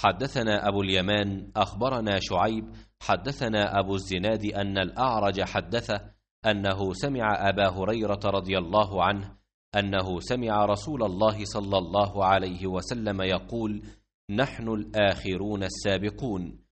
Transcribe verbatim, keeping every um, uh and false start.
حدثنا أبو اليمان أخبرنا شعيب حدثنا أبو الزناد أن الأعرج حدثه أنه سمع أبا هريرة رضي الله عنه أنه سمع رسول الله صلى الله عليه وسلم يقول: نحن الآخرون السابقون،